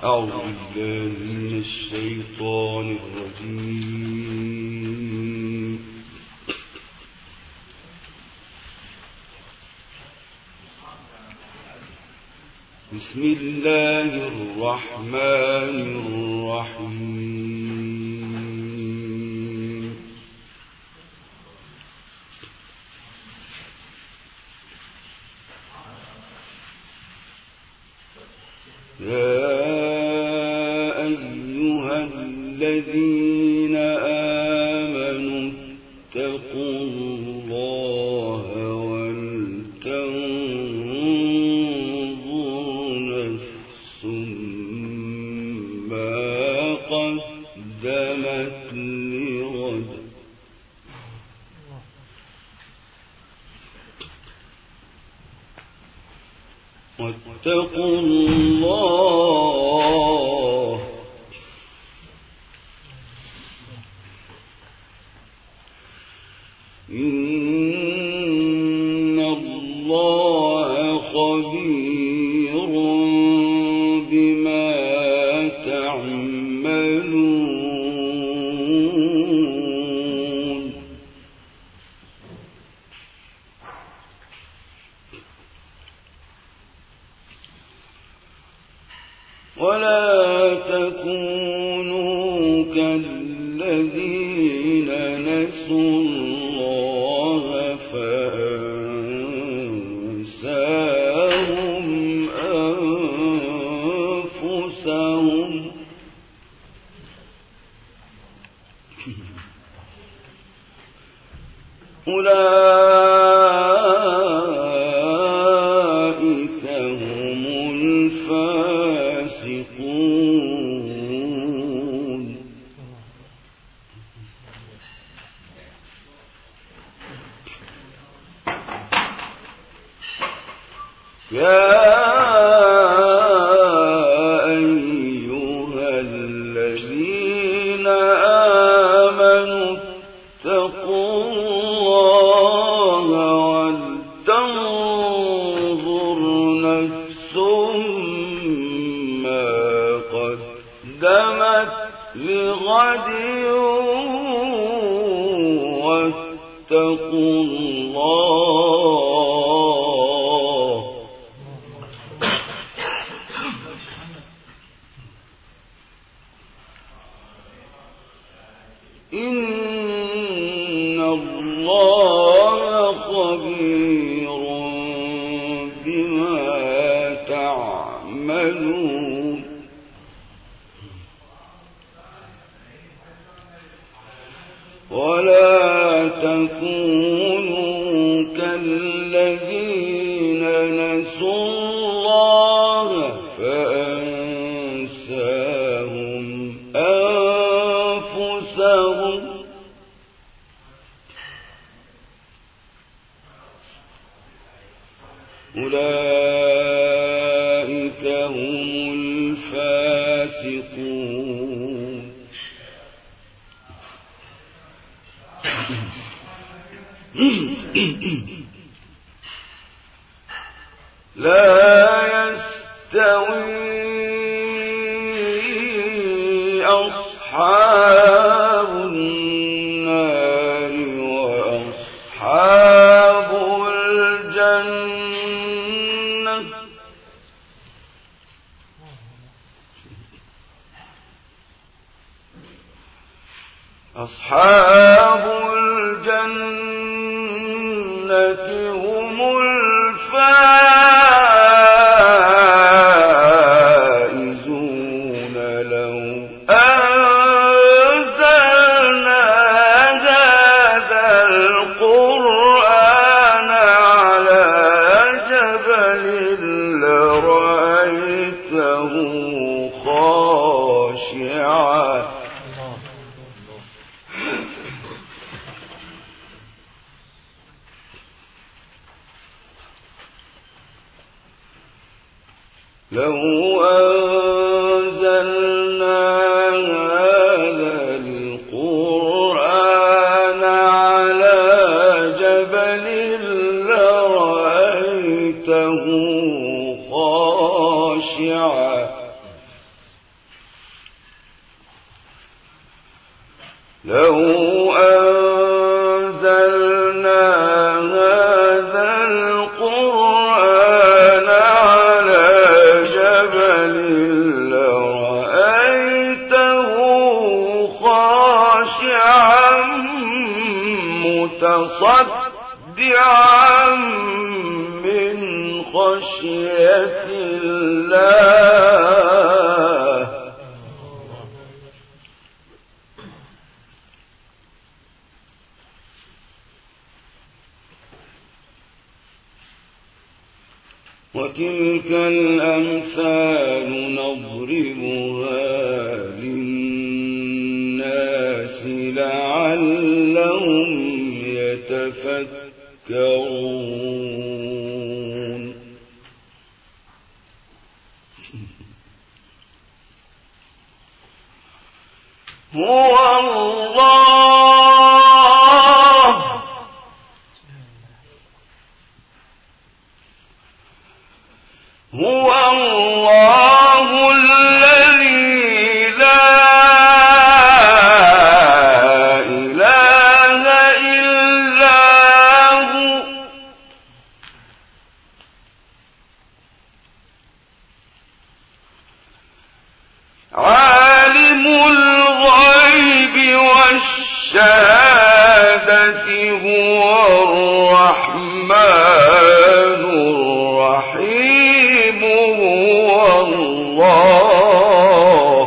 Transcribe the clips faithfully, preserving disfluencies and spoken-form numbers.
أعوذ بالله من الشيطان الرجيم. بسم الله الرحمن الرحيم. يا أيها الذين آمنوا اتقوا الله ولتنظر نفس ما قدمت لغد واتقوا الله إن الله خبير بما تعملون. ولا تكونوا كالذين نسوا الله فأنساهم أنفسهم أولئك هم الفاسقون. يا أيها الذين آمنوا اتقوا الله ولتنظر نفس ما قدمت لغد واتقوا الله إن الله خبير بما تعملون. ولا تكونوا كالذين نسوا الله فأنساهم أنفسهم أولئك هم الفاسقون. لا يستوي أصحاب النار وأصحاب الجنة أصحاب الجنة هم الفائزون. لو أنزلنا هذا القرآن على جبل لرأيته خاشعا لو أنزلنا هذا القرآن على جبل لرأيته خاشعا لو أنزلنا هذا القرآن على جبل لرأيته خاشعا متصدعا من خشية الله. وتلك الأمثال نضربها للناس لعلهم يتفكرون. هو الله هو الله الذي لا إله إلا هو عالم الغيب والشهادة هو الرحمن الرحيم. هو الله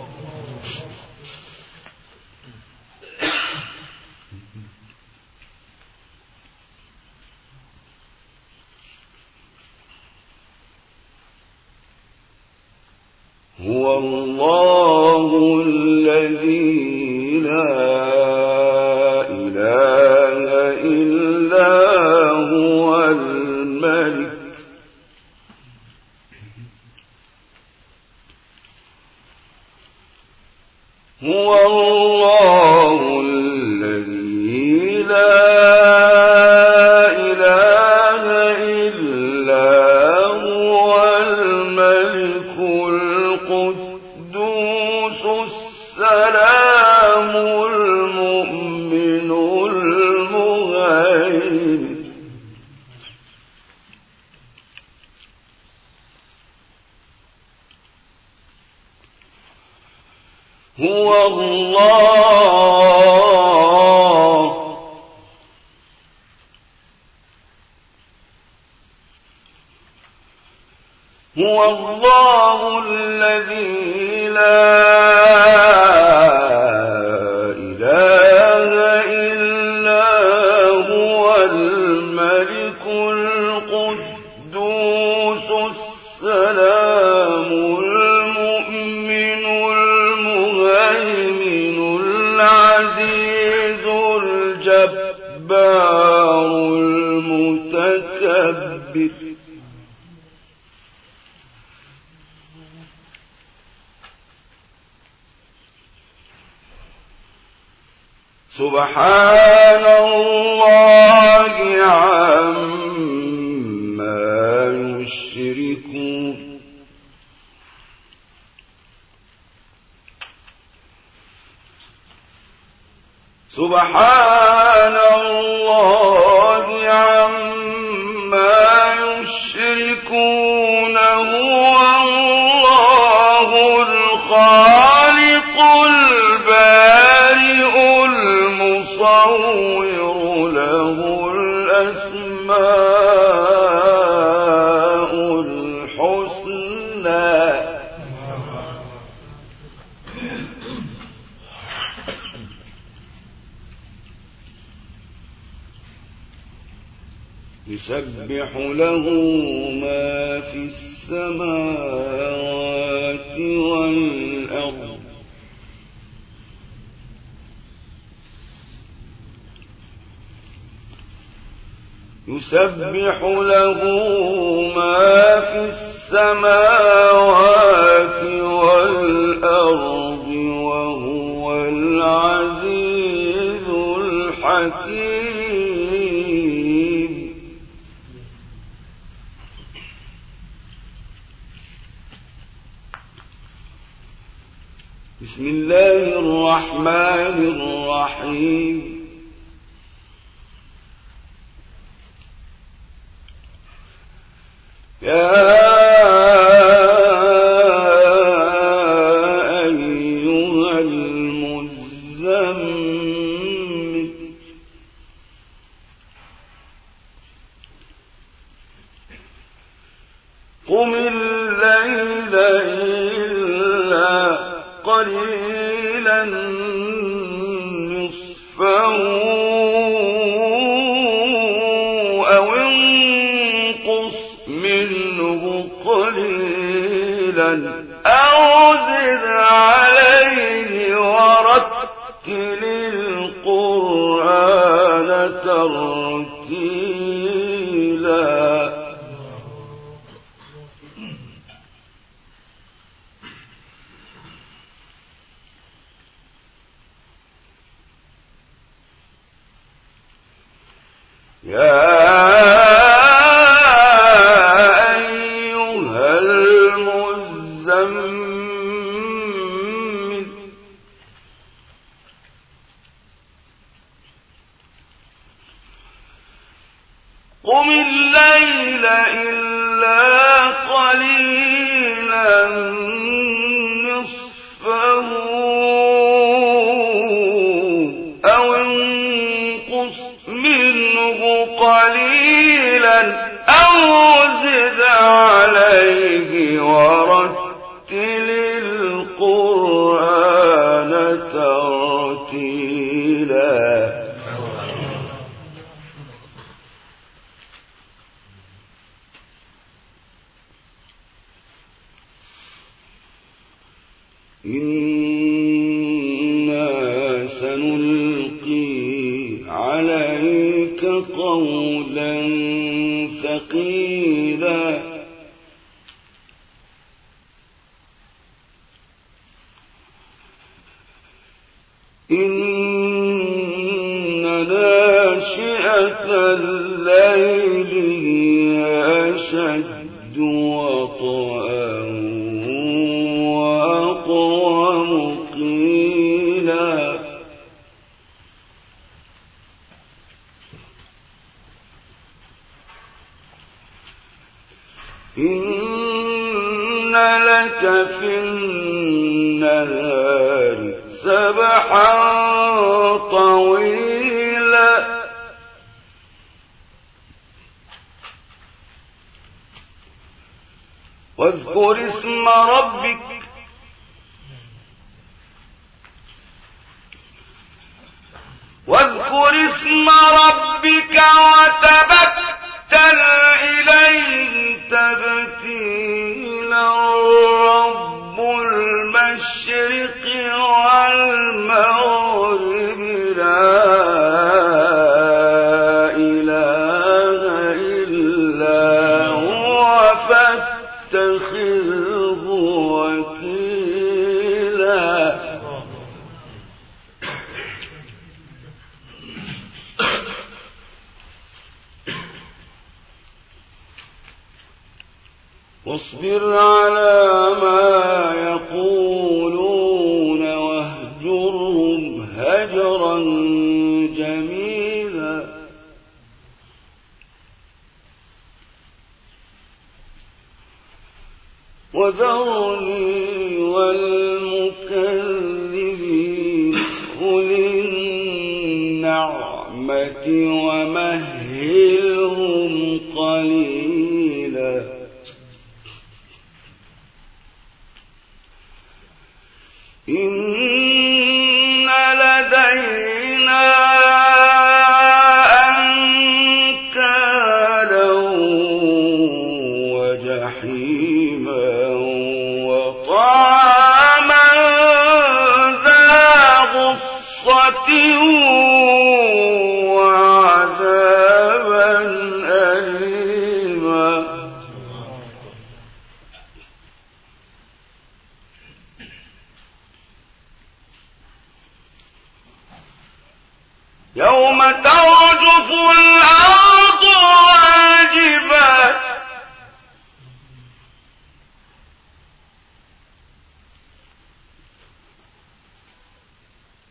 هو الله الذي لا إله إلا هو الملك هو الله الذي لا إله إلا هو الملك القدوس السلام المؤمن المهيمن. هو الله هو الله الذي لا إله إلا هو الملك القدوس السلام المؤمن المهيمن العزيز الجبار المتكبر. سبحان الله عما يشركون. سبحان الله عما يشركون. هو الله الخالق البارئ المصور له الأسماء الحسنى. يسبح له ما في السماوات والأرض يسبح له ما في السماوات والأرض وهو العزيز الحكيم. بسم الله الرحمن الرحيم يا أيها المزمل قم الليل إلا قليلا نصفه أو انقص منه قليلا أو زد عليه ورتل القرآن ترتيلا يا أيها المزمل قم الليل إلا قليلا نصفه أو انقص منه قليلا أو زد عليه ورتل القرآن ترتيلا إنا سنلقي عليك قولا ثقيلا إن ناشئة الليل هي أشد وطئا وأقوم قيلا إن لك في النهار سبحا طويلا واذكر اسم ربك واذكر اسم ربك وتبتل إليه تبتيلا رب المشرق والمغرب لا إله إلا هو فاتخذه وكيلا واصبر على ما يقولون واهجرهم هجرا جميلا وذرني والمكذبين أولي النعمة ومهلهم قليلا إن لدينا أنكالا وجحيما وطعاما ذا غصة وعذابا أليما يوم ترجف الأرض والجبال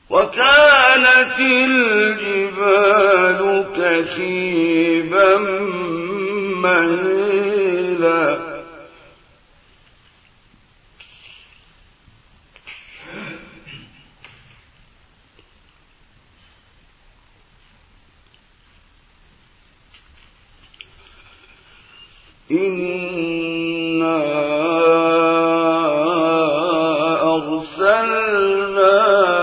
وكانت الجبال كثيبا مهيلا إنا أرسلنا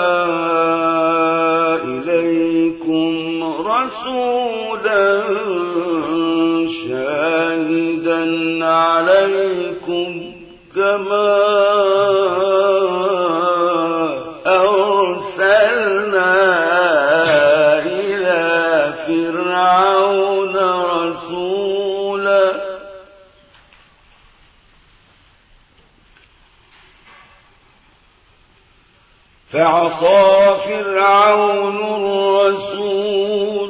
إليكم رسولا شاهدا عليكم كما أرسلنا إلى فرعون رسولا فعصى فرعون الرسول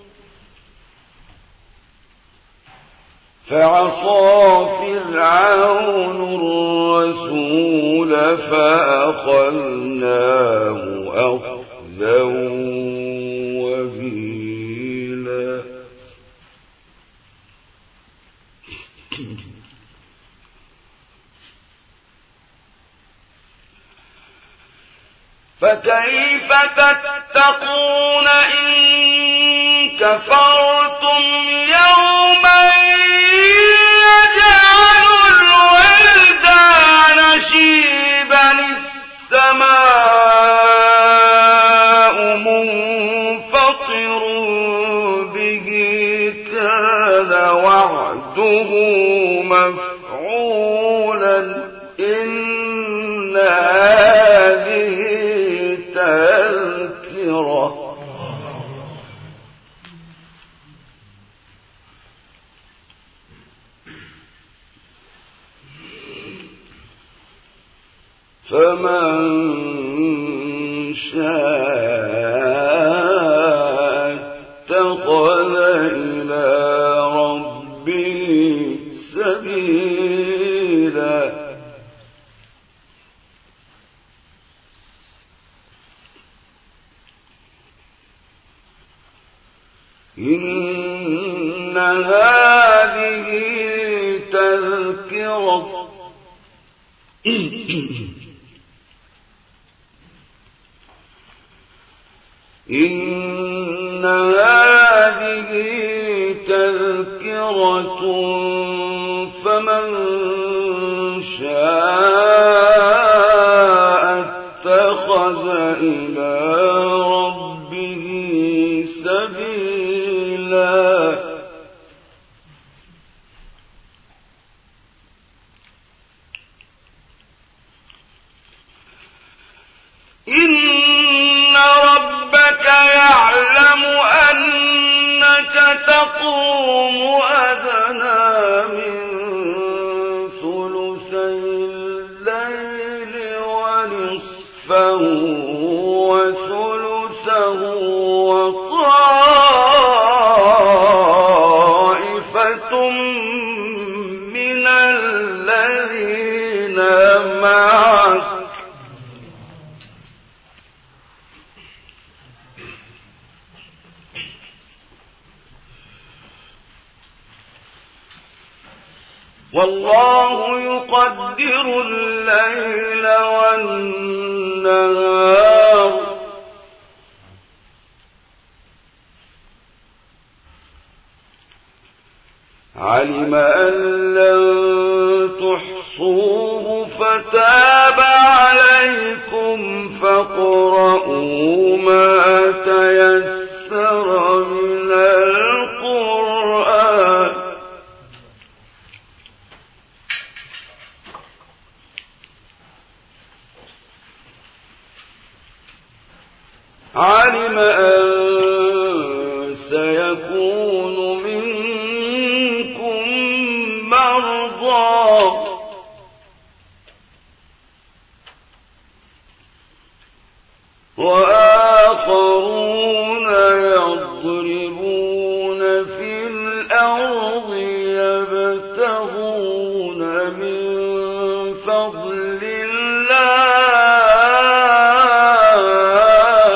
فعصى فرعون الرسول فأخذناه أخذا وبيلا فكيف تتقون إن كفرتم يوما يجعل الولدان شيبا السماء منفطر به كان وعده مفعولا إن هذه تذكرة فمن شاء اتخذ إلى ربه سبيلا إن هذه تذكرة إن هذه تذكرة فمن شاء اتخذ إلى ربه سبيلا إن ربك يعلم أنك تقوم أدنى من ثلثي الليل ونصفه وثلثه وطائفة من الذين معك والله يقدر الليل والنهار علم أن لن تحصوه فتاب عليكم فاقرؤوا ما تيسر من القرآن علم أن سيكون منكم مرضى وآخرون يضربون في الأرض يبتغون من فضل الله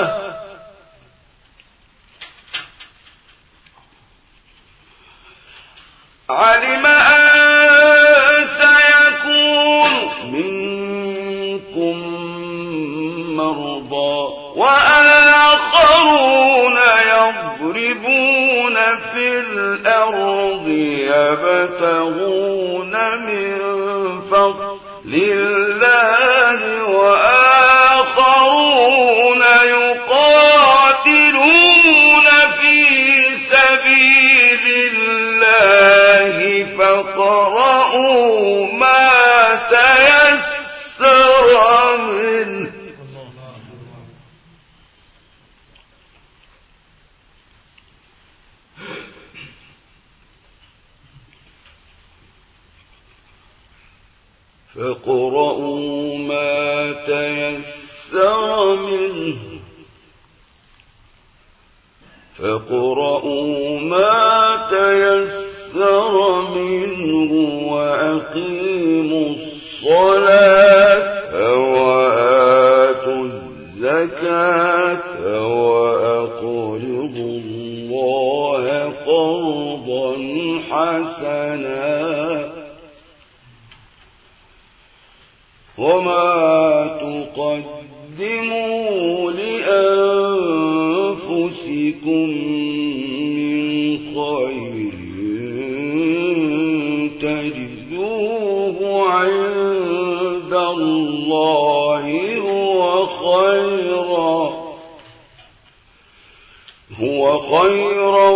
وآخرون يضربون في الأرض يبتغون من فضل الله وآخرون يقاتلون في سبيل الله فاقرؤوا ما تيسر منه فاقرؤوا ما تيسر منه فاقرؤوا ما تيسر منه وأقيموا الصلاة وآتوا الزكاة وأقرضوا الله قرضا حسنا وما تقدموا لأنفسكم من خير تجدوه عند الله هو خيرا هو خيرا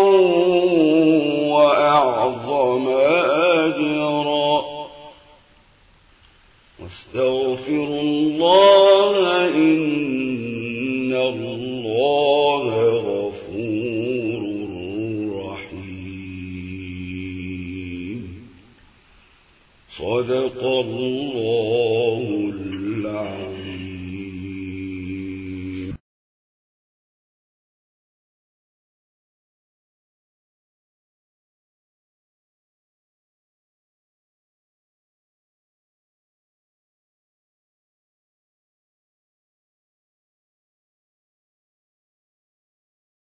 وأعظم أجرا واستغفروا الله إن الله غفور رحيم صدق الله العظيم.